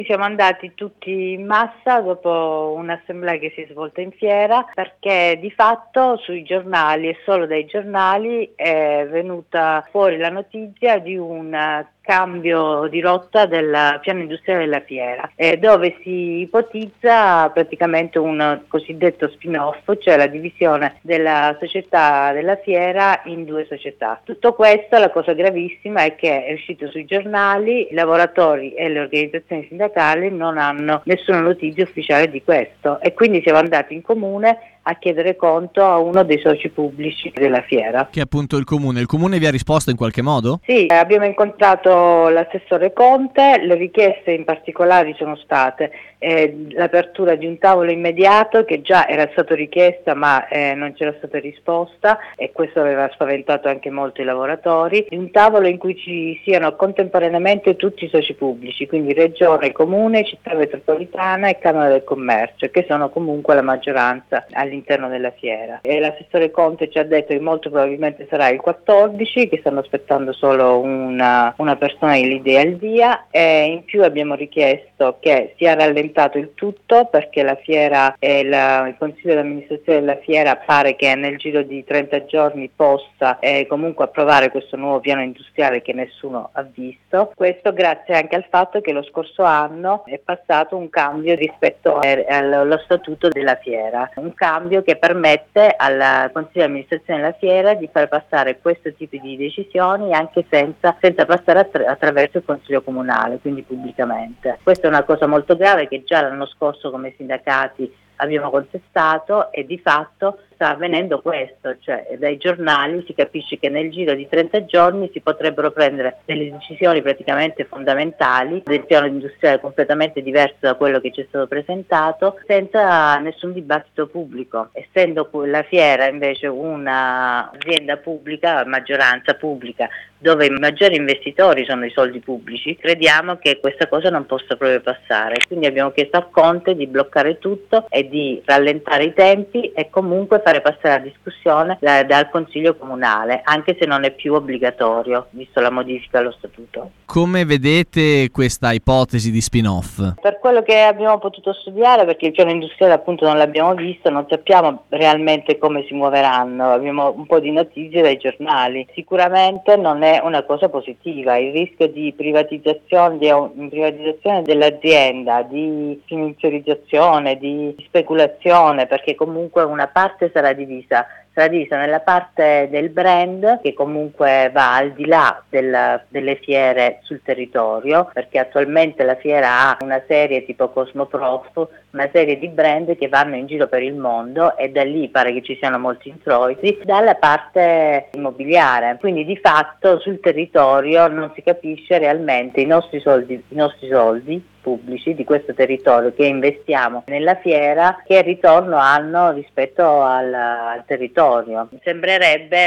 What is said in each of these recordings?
Siamo andati tutti in massa dopo un'assemblea che si è svolta in fiera, perché di fatto sui giornali e solo dai giornali è venuta fuori la notizia di un cambio di rotta del piano industriale della fiera, dove si ipotizza praticamente un cosiddetto spin-off, cioè la divisione della società della fiera in due società. Tutto questo, la cosa gravissima è che è uscito sui giornali, i lavoratori e le organizzazioni sindacali non hanno nessuna notizia ufficiale di questo, e quindi siamo andati in comune a chiedere conto a uno dei soci pubblici della fiera. Che è appunto il comune. Il comune vi ha risposto in qualche modo? Sì, abbiamo incontrato l'assessore Conte, le richieste in particolare sono state l'apertura di un tavolo immediato che già era stato richiesto ma non c'era stata risposta, e questo aveva spaventato anche molto i lavoratori, di un tavolo in cui ci siano contemporaneamente tutti i soci pubblici, quindi Regione, Comune, Città Metropolitana e Camera del Commercio, che sono comunque la maggioranza all'interno della fiera. E l'assessore Conte ci ha detto che molto probabilmente sarà il 14, che stanno aspettando solo una persona che gli dia il via, e in più abbiamo richiesto che sia rallentato il tutto, perché la fiera e il consiglio di amministrazione della fiera pare che nel giro di 30 giorni possa comunque approvare questo nuovo piano industriale che nessuno ha visto. Questo grazie anche al fatto che lo scorso anno è passato un cambio rispetto allo statuto della fiera, un cambio che permette al consiglio di amministrazione della fiera di far passare questo tipo di decisioni anche senza passare attraverso il consiglio comunale, quindi pubblicamente. Questa è una cosa molto grave che già l'anno scorso come sindacati abbiamo contestato, e di fatto sta avvenendo questo, cioè dai giornali si capisce che nel giro di 30 giorni si potrebbero prendere delle decisioni praticamente fondamentali del piano industriale completamente diverso da quello che ci è stato presentato, senza nessun dibattito pubblico, essendo la fiera invece un'azienda pubblica, maggioranza pubblica, dove i maggiori investitori sono i soldi pubblici. Crediamo che questa cosa non possa proprio passare, quindi abbiamo chiesto a Conte di bloccare tutto e di rallentare i tempi e comunque fare passare la discussione dal Consiglio Comunale, anche se non è più obbligatorio, visto la modifica allo Statuto. Come vedete questa ipotesi di spin-off? Per quello che abbiamo potuto studiare, perché il piano industriale appunto non l'abbiamo visto, non sappiamo realmente come si muoveranno, abbiamo un po' di notizie dai giornali. Sicuramente non è una cosa positiva, il rischio di privatizzazione dell'azienda, di finanziarizzazione, di speculazione, perché comunque una parte sarà divisa nella parte del brand, che comunque va al di là delle fiere sul territorio, perché attualmente la fiera ha una serie tipo Cosmoprof, una serie di brand che vanno in giro per il mondo, e da lì pare che ci siano molti introiti, dalla parte immobiliare, quindi di fatto sul territorio non si capisce realmente i nostri soldi pubblici di questo territorio che investiamo nella fiera, che ritorno hanno rispetto al territorio. Sembrerebbe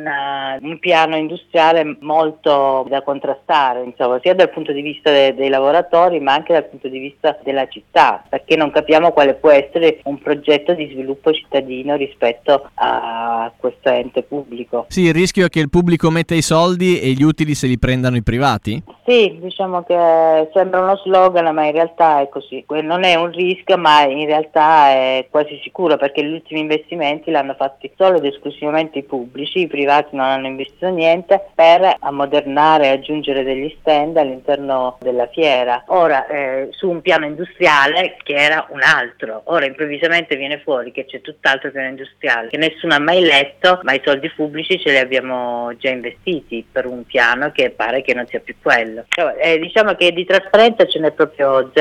un piano industriale molto da contrastare, insomma, sia dal punto di vista dei lavoratori ma anche dal punto di vista della città, perché non capiamo quale può essere un progetto di sviluppo cittadino rispetto a questo ente pubblico. Sì, il rischio è che il pubblico metta i soldi e gli utili se li prendano i privati? Sì, diciamo che sembra uno slogan, ma in realtà è così. Non è un rischio, ma in realtà è quasi sicuro, perché gli ultimi investimenti l'hanno fatti solo ed esclusivamente i pubblici, i privati non hanno investito niente per ammodernare e aggiungere degli stand all'interno della fiera. Ora su un piano industriale che era un altro, ora improvvisamente viene fuori che c'è tutt'altro piano industriale che nessuno ha mai letto, ma i soldi pubblici ce li abbiamo già investiti per un piano che pare che non sia più quello. Diciamo che di trasparenza ce n'è proprio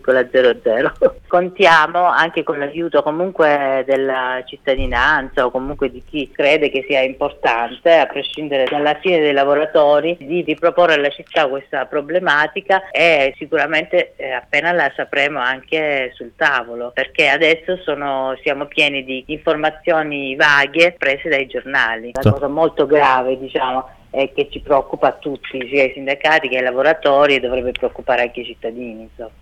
0,00. Contiamo anche con l'aiuto comunque della cittadinanza o comunque di chi crede che sia importante, a prescindere dalla fine dei lavoratori, di riproporre alla città questa problematica, e sicuramente appena la sapremo anche sul tavolo, perché adesso siamo pieni di informazioni vaghe prese dai giornali. Una cosa molto grave, diciamo, che ci preoccupa a tutti, sia i sindacati che i lavoratori, e dovrebbe preoccupare anche i cittadini, insomma.